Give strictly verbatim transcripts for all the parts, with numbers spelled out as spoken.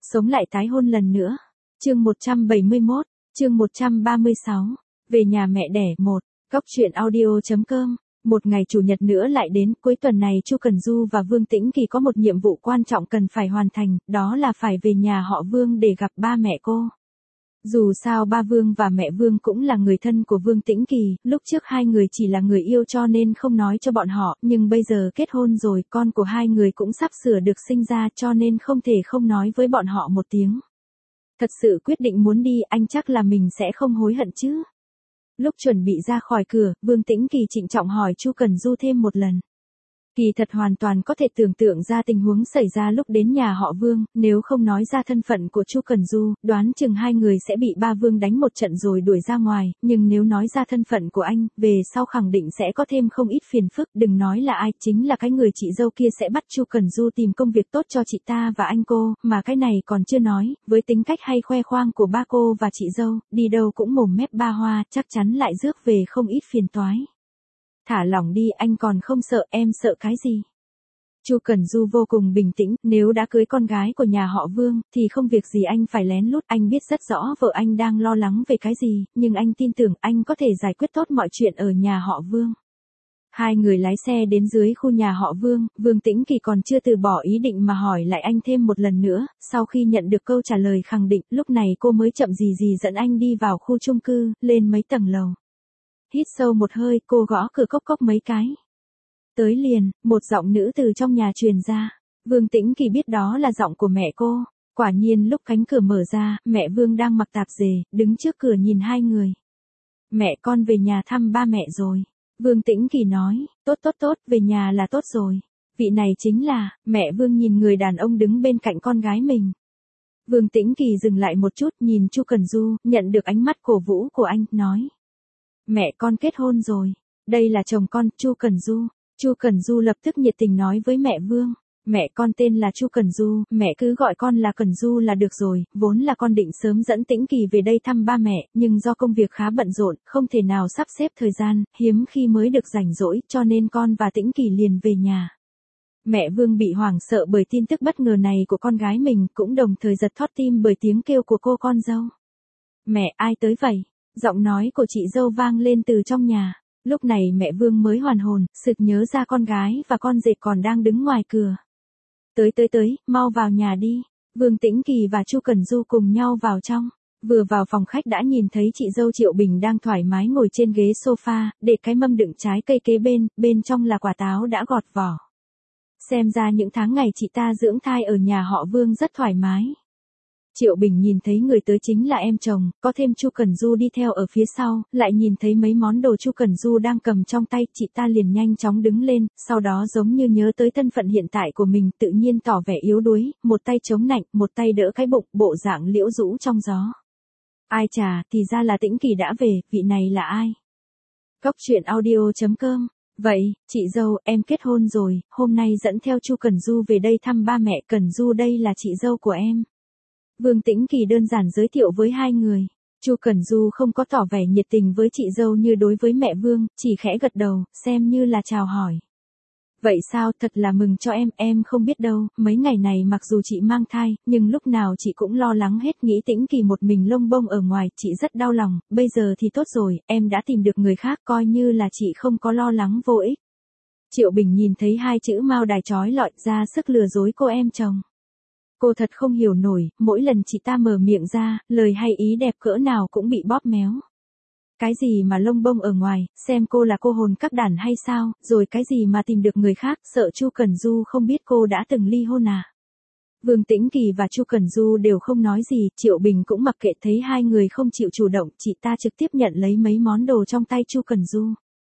Sống lại tái hôn lần nữa. Chương một trăm bảy mươi mốt, chương một trăm ba mươi sáu. Về nhà mẹ đẻ một. Góc truyện audio chấm com. Một ngày chủ nhật nữa lại đến, cuối tuần này Chu Cần Du và Vương Tĩnh Kỳ có một nhiệm vụ quan trọng cần phải hoàn thành, đó là phải về nhà họ Vương để gặp ba mẹ cô. Dù sao ba Vương và mẹ Vương cũng là người thân của Vương Tĩnh Kỳ, lúc trước hai người chỉ là người yêu cho nên không nói cho bọn họ, nhưng bây giờ kết hôn rồi, con của hai người cũng sắp sửa được sinh ra cho nên không thể không nói với bọn họ một tiếng. Thật sự quyết định muốn đi, anh chắc là mình sẽ không hối hận chứ. Lúc chuẩn bị ra khỏi cửa, Vương Tĩnh Kỳ trịnh trọng hỏi Chu Cần Du thêm một lần. Kỳ thật hoàn toàn có thể tưởng tượng ra tình huống xảy ra lúc đến nhà họ Vương, nếu không nói ra thân phận của Chu Cần Du, đoán chừng hai người sẽ bị ba Vương đánh một trận rồi đuổi ra ngoài, nhưng nếu nói ra thân phận của anh, về sau khẳng định sẽ có thêm không ít phiền phức, đừng nói là ai, chính là cái người chị dâu kia sẽ bắt Chu Cần Du tìm công việc tốt cho chị ta và anh cô, mà cái này còn chưa nói, với tính cách hay khoe khoang của ba cô và chị dâu, đi đâu cũng mồm mép ba hoa, chắc chắn lại rước về không ít phiền toái. Thả lỏng đi, anh còn không sợ, em sợ cái gì? Chu Cần Du vô cùng bình tĩnh, nếu đã cưới con gái của nhà họ Vương, thì không việc gì anh phải lén lút, anh biết rất rõ vợ anh đang lo lắng về cái gì, nhưng anh tin tưởng anh có thể giải quyết tốt mọi chuyện ở nhà họ Vương. Hai người lái xe đến dưới khu nhà họ Vương, Vương Tĩnh Kỳ còn chưa từ bỏ ý định mà hỏi lại anh thêm một lần nữa, sau khi nhận được câu trả lời khẳng định, lúc này cô mới chậm gì gì dẫn anh đi vào khu chung cư, lên mấy tầng lầu. Hít sâu một hơi, cô gõ cửa cốc cốc mấy cái. Tới liền, một giọng nữ từ trong nhà truyền ra. Vương Tĩnh Kỳ biết đó là giọng của mẹ cô. Quả nhiên lúc cánh cửa mở ra, mẹ Vương đang mặc tạp dề, đứng trước cửa nhìn hai người. Mẹ con về nhà thăm ba mẹ rồi. Vương Tĩnh Kỳ nói, tốt tốt tốt, về nhà là tốt rồi. Vị này chính là, mẹ Vương nhìn người đàn ông đứng bên cạnh con gái mình. Vương Tĩnh Kỳ dừng lại một chút, nhìn Chu Cần Du, nhận được ánh mắt cổ vũ của anh, nói. Mẹ con kết hôn rồi. Đây là chồng con, Chu Cần Du. Chu Cần Du lập tức nhiệt tình nói với mẹ Vương. Mẹ con tên là Chu Cần Du, mẹ cứ gọi con là Cần Du là được rồi, vốn là con định sớm dẫn Tĩnh Kỳ về đây thăm ba mẹ, nhưng do công việc khá bận rộn, không thể nào sắp xếp thời gian, hiếm khi mới được rảnh rỗi, cho nên con và Tĩnh Kỳ liền về nhà. Mẹ Vương bị hoảng sợ bởi tin tức bất ngờ này của con gái mình, cũng đồng thời giật thót tim bởi tiếng kêu của cô con dâu. Mẹ, ai tới vậy? Giọng nói của chị dâu vang lên từ trong nhà. Lúc này mẹ Vương mới hoàn hồn, sực nhớ ra con gái và con rể còn đang đứng ngoài cửa. Tới tới tới, mau vào nhà đi. Vương Tĩnh Kỳ và Chu Cần Du cùng nhau vào trong. Vừa vào phòng khách đã nhìn thấy chị dâu Triệu Bình đang thoải mái ngồi trên ghế sofa, để cái mâm đựng trái cây kế bên, bên trong là quả táo đã gọt vỏ. Xem ra những tháng ngày chị ta dưỡng thai ở nhà họ Vương rất thoải mái. Triệu Bình nhìn thấy người tới chính là em chồng, có thêm Chu Cần Du đi theo ở phía sau, lại nhìn thấy mấy món đồ Chu Cần Du đang cầm trong tay, chị ta liền nhanh chóng đứng lên, sau đó giống như nhớ tới thân phận hiện tại của mình, tự nhiên tỏ vẻ yếu đuối, một tay chống nạnh, một tay đỡ cái bụng, bộ dạng liễu rũ trong gió. Ai chà, thì ra là Tĩnh Kỳ đã về, vị này là ai? Góc truyện audio chấm com. Vậy, chị dâu, em kết hôn rồi, hôm nay dẫn theo Chu Cần Du về đây thăm ba mẹ, Cần Du đây là chị dâu của em. Vương Tĩnh Kỳ đơn giản giới thiệu với hai người. Chu Cần Du không có tỏ vẻ nhiệt tình với chị dâu như đối với mẹ Vương, chỉ khẽ gật đầu, xem như là chào hỏi. Vậy sao, thật là mừng cho em, em không biết đâu, mấy ngày này mặc dù chị mang thai, nhưng lúc nào chị cũng lo lắng hết, nghĩ Tĩnh Kỳ một mình lông bông ở ngoài, chị rất đau lòng, bây giờ thì tốt rồi, em đã tìm được người khác, coi như là chị không có lo lắng vô ích. Triệu Bình nhìn thấy hai chữ mao đài chói lọi, ra sức lừa dối cô em chồng. Cô thật không hiểu nổi, mỗi lần chị ta mở miệng ra, lời hay ý đẹp cỡ nào cũng bị bóp méo. Cái gì mà lông bông ở ngoài, xem cô là cô hồn các đàn hay sao, rồi cái gì mà tìm được người khác, sợ Chu Cần Du không biết cô đã từng ly hôn à. Vương Tĩnh Kỳ và Chu Cần Du đều không nói gì, Triệu Bình cũng mặc kệ, thấy hai người không chịu chủ động, chị ta trực tiếp nhận lấy mấy món đồ trong tay Chu Cần Du.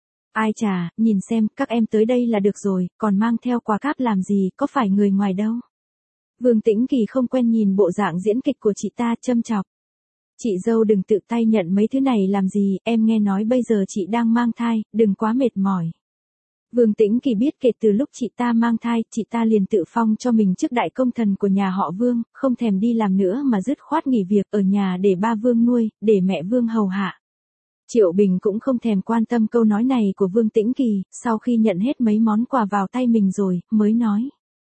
Ai chà, nhìn xem, các em tới đây là được rồi, còn mang theo quà cáp làm gì, có phải người ngoài đâu. Vương Tĩnh Kỳ không quen nhìn bộ dạng diễn kịch của chị ta, châm chọc. Chị dâu đừng tự tay nhận mấy thứ này làm gì, em nghe nói bây giờ chị đang mang thai, đừng quá mệt mỏi. Vương Tĩnh Kỳ biết kể từ lúc chị ta mang thai, chị ta liền tự phong cho mình chức đại công thần của nhà họ Vương, không thèm đi làm nữa mà dứt khoát nghỉ việc ở nhà để ba Vương nuôi, để mẹ Vương hầu hạ. Triệu Bình cũng không thèm quan tâm câu nói này của Vương Tĩnh Kỳ, sau khi nhận hết mấy món quà vào tay mình rồi, mới nói.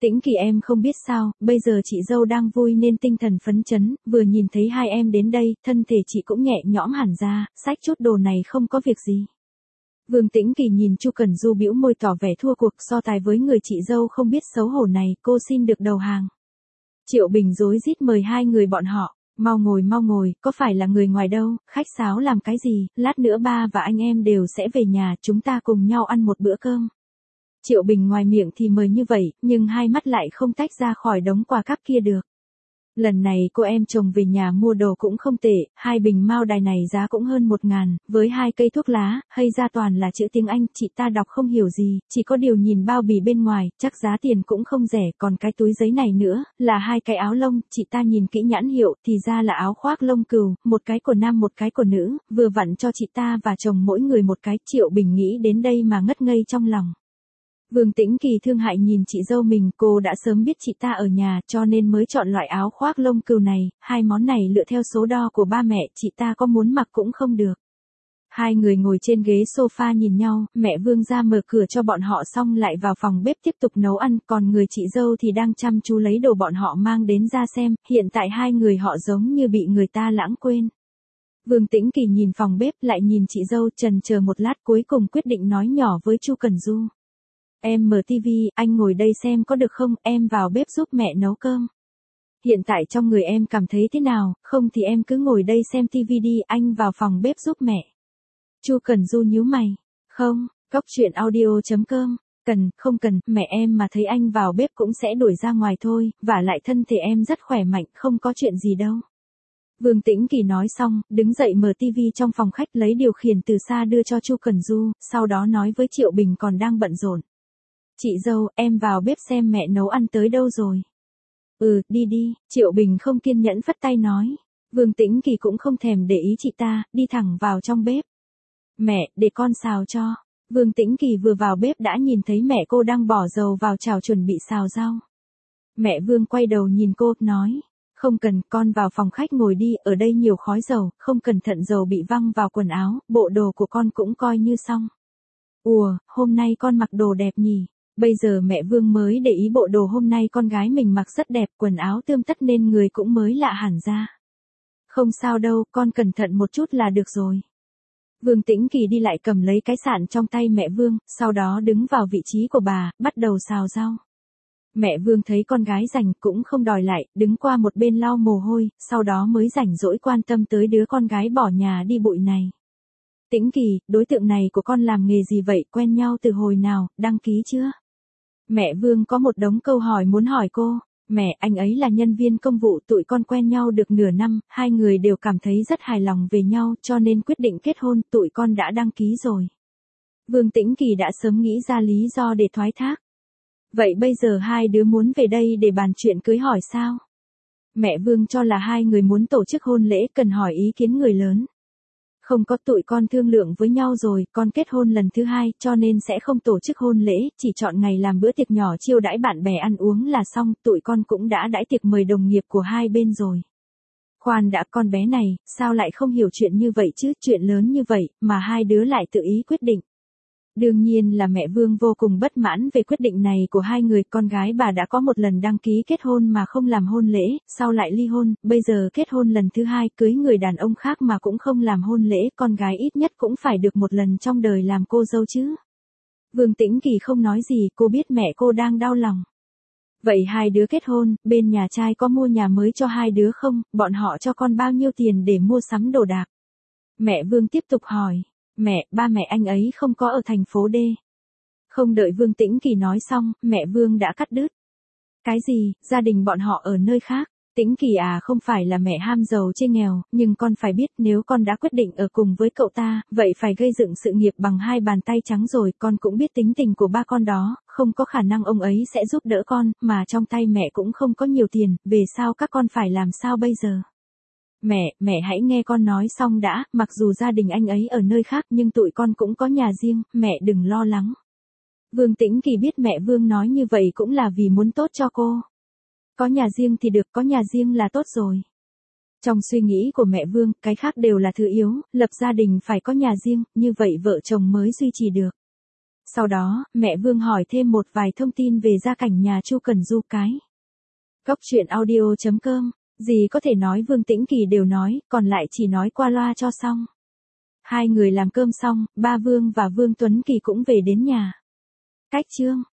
Tĩnh Kỳ em không biết sao, bây giờ chị dâu đang vui nên tinh thần phấn chấn, vừa nhìn thấy hai em đến đây, thân thể chị cũng nhẹ nhõm hẳn ra, xách chút đồ này không có việc gì. Vương Tĩnh Kỳ nhìn Chu Cẩn Du bĩu môi tỏ vẻ thua cuộc so tài với người chị dâu không biết xấu hổ này, cô xin được đầu hàng. Triệu Bình rối rít mời hai người bọn họ, mau ngồi mau ngồi, có phải là người ngoài đâu, khách sáo làm cái gì, lát nữa ba và anh em đều sẽ về nhà, chúng ta cùng nhau ăn một bữa cơm. Triệu Bình ngoài miệng thì mời như vậy, nhưng hai mắt lại không tách ra khỏi đống quà cáp kia được. Lần này cô em chồng về nhà mua đồ cũng không tệ, hai bình mao đài này giá cũng hơn một ngàn, với hai cây thuốc lá, hay ra toàn là chữ tiếng Anh, chị ta đọc không hiểu gì, chỉ có điều nhìn bao bì bên ngoài, chắc giá tiền cũng không rẻ, còn cái túi giấy này nữa, là hai cái áo lông, chị ta nhìn kỹ nhãn hiệu, thì ra là áo khoác lông cừu, một cái của nam một cái của nữ, vừa vặn cho chị ta và chồng mỗi người một cái, Triệu Bình nghĩ đến đây mà ngất ngây trong lòng. Vương Tĩnh Kỳ thương hại nhìn chị dâu mình, cô đã sớm biết chị ta ở nhà cho nên mới chọn loại áo khoác lông cừu này, hai món này lựa theo số đo của ba mẹ, chị ta có muốn mặc cũng không được. Hai người ngồi trên ghế sofa nhìn nhau, mẹ Vương ra mở cửa cho bọn họ xong lại vào phòng bếp tiếp tục nấu ăn, còn người chị dâu thì đang chăm chú lấy đồ bọn họ mang đến ra xem, hiện tại hai người họ giống như bị người ta lãng quên. Vương Tĩnh Kỳ nhìn phòng bếp lại nhìn chị dâu, chần chờ một lát cuối cùng quyết định nói nhỏ với Chu Cẩn Du. Em mở tivi, anh ngồi đây xem có được không, em vào bếp giúp mẹ nấu cơm. Hiện tại trong người em cảm thấy thế nào, không thì em cứ ngồi đây xem tivi đi, anh vào phòng bếp giúp mẹ. Chu Cẩn Du nhíu mày, không, cóc truyện audio chấm com, cần, không cần, mẹ em mà thấy anh vào bếp cũng sẽ đuổi ra ngoài thôi, vả lại thân thể em rất khỏe mạnh, không có chuyện gì đâu. Vương Tĩnh Kỳ nói xong, đứng dậy mở tivi trong phòng khách lấy điều khiển từ xa đưa cho Chu Cẩn Du, sau đó nói với Triệu Bình còn đang bận rộn. Chị dâu, em vào bếp xem mẹ nấu ăn tới đâu rồi. Ừ, đi đi, Triệu Bình không kiên nhẫn phất tay nói. Vương Tĩnh Kỳ cũng không thèm để ý chị ta, đi thẳng vào trong bếp. Mẹ, để con xào cho. Vương Tĩnh Kỳ vừa vào bếp đã nhìn thấy mẹ cô đang bỏ dầu vào chảo chuẩn bị xào rau. Mẹ Vương quay đầu nhìn cô, nói. Không cần, con vào phòng khách ngồi đi, ở đây nhiều khói dầu, không cẩn thận dầu bị văng vào quần áo, bộ đồ của con cũng coi như xong. Ủa, hôm nay con mặc đồ đẹp nhỉ? Bây giờ mẹ Vương mới để ý bộ đồ hôm nay con gái mình mặc rất đẹp, quần áo tươm tất nên người cũng mới lạ hẳn ra. Không sao đâu, con cẩn thận một chút là được rồi. Vương Tĩnh Kỳ đi lại cầm lấy cái sạn trong tay mẹ Vương, sau đó đứng vào vị trí của bà, bắt đầu xào rau. Mẹ Vương thấy con gái rảnh cũng không đòi lại, đứng qua một bên lau mồ hôi, sau đó mới rảnh rỗi quan tâm tới đứa con gái bỏ nhà đi bụi này. Tĩnh Kỳ, đối tượng này của con làm nghề gì vậy, quen nhau từ hồi nào, đăng ký chưa? Mẹ Vương có một đống câu hỏi muốn hỏi cô. Mẹ, anh ấy là nhân viên công vụ, tụi con quen nhau được nửa năm, hai người đều cảm thấy rất hài lòng về nhau cho nên quyết định kết hôn, tụi con đã đăng ký rồi. Vương Tĩnh Kỳ đã sớm nghĩ ra lý do để thoái thác. Vậy bây giờ hai đứa muốn về đây để bàn chuyện cưới hỏi sao? Mẹ Vương cho là hai người muốn tổ chức hôn lễ cần hỏi ý kiến người lớn. Không có, tụi con thương lượng với nhau rồi, con kết hôn lần thứ hai cho nên sẽ không tổ chức hôn lễ, chỉ chọn ngày làm bữa tiệc nhỏ chiêu đãi bạn bè ăn uống là xong, tụi con cũng đã đãi tiệc mời đồng nghiệp của hai bên rồi. Khoan đã, con bé này, sao lại không hiểu chuyện như vậy chứ, chuyện lớn như vậy, mà hai đứa lại tự ý quyết định. Đương nhiên là mẹ Vương vô cùng bất mãn về quyết định này của hai người, con gái bà đã có một lần đăng ký kết hôn mà không làm hôn lễ, sau lại ly hôn, bây giờ kết hôn lần thứ hai cưới người đàn ông khác mà cũng không làm hôn lễ, con gái ít nhất cũng phải được một lần trong đời làm cô dâu chứ. Vương Tĩnh Kỳ không nói gì, cô biết mẹ cô đang đau lòng. Vậy hai đứa kết hôn, bên nhà trai có mua nhà mới cho hai đứa không, bọn họ cho con bao nhiêu tiền để mua sắm đồ đạc? Mẹ Vương tiếp tục hỏi. Mẹ, ba mẹ anh ấy không có ở thành phố D. Không đợi Vương Tĩnh Kỳ nói xong, mẹ Vương đã cắt đứt. Cái gì, gia đình bọn họ ở nơi khác? Tĩnh Kỳ à, không phải là mẹ ham giàu chê nghèo, nhưng con phải biết nếu con đã quyết định ở cùng với cậu ta, vậy phải gây dựng sự nghiệp bằng hai bàn tay trắng rồi, con cũng biết tính tình của ba con đó, không có khả năng ông ấy sẽ giúp đỡ con, mà trong tay mẹ cũng không có nhiều tiền, về sau các con phải làm sao bây giờ? Mẹ, mẹ hãy nghe con nói xong đã, mặc dù gia đình anh ấy ở nơi khác nhưng tụi con cũng có nhà riêng, mẹ đừng lo lắng. Vương Tĩnh Kỳ biết mẹ Vương nói như vậy cũng là vì muốn tốt cho cô. Có nhà riêng thì được, có nhà riêng là tốt rồi. Trong suy nghĩ của mẹ Vương, cái khác đều là thứ yếu, lập gia đình phải có nhà riêng, như vậy vợ chồng mới duy trì được. Sau đó, mẹ Vương hỏi thêm một vài thông tin về gia cảnh nhà Chu Cần Du cái. Góc truyện audio chấm com, gì có thể nói Vương Tĩnh Kỳ đều nói, còn lại chỉ nói qua loa cho xong. Hai người làm cơm xong, ba Vương và Vương Tuấn Kỳ cũng về đến nhà. Cách chương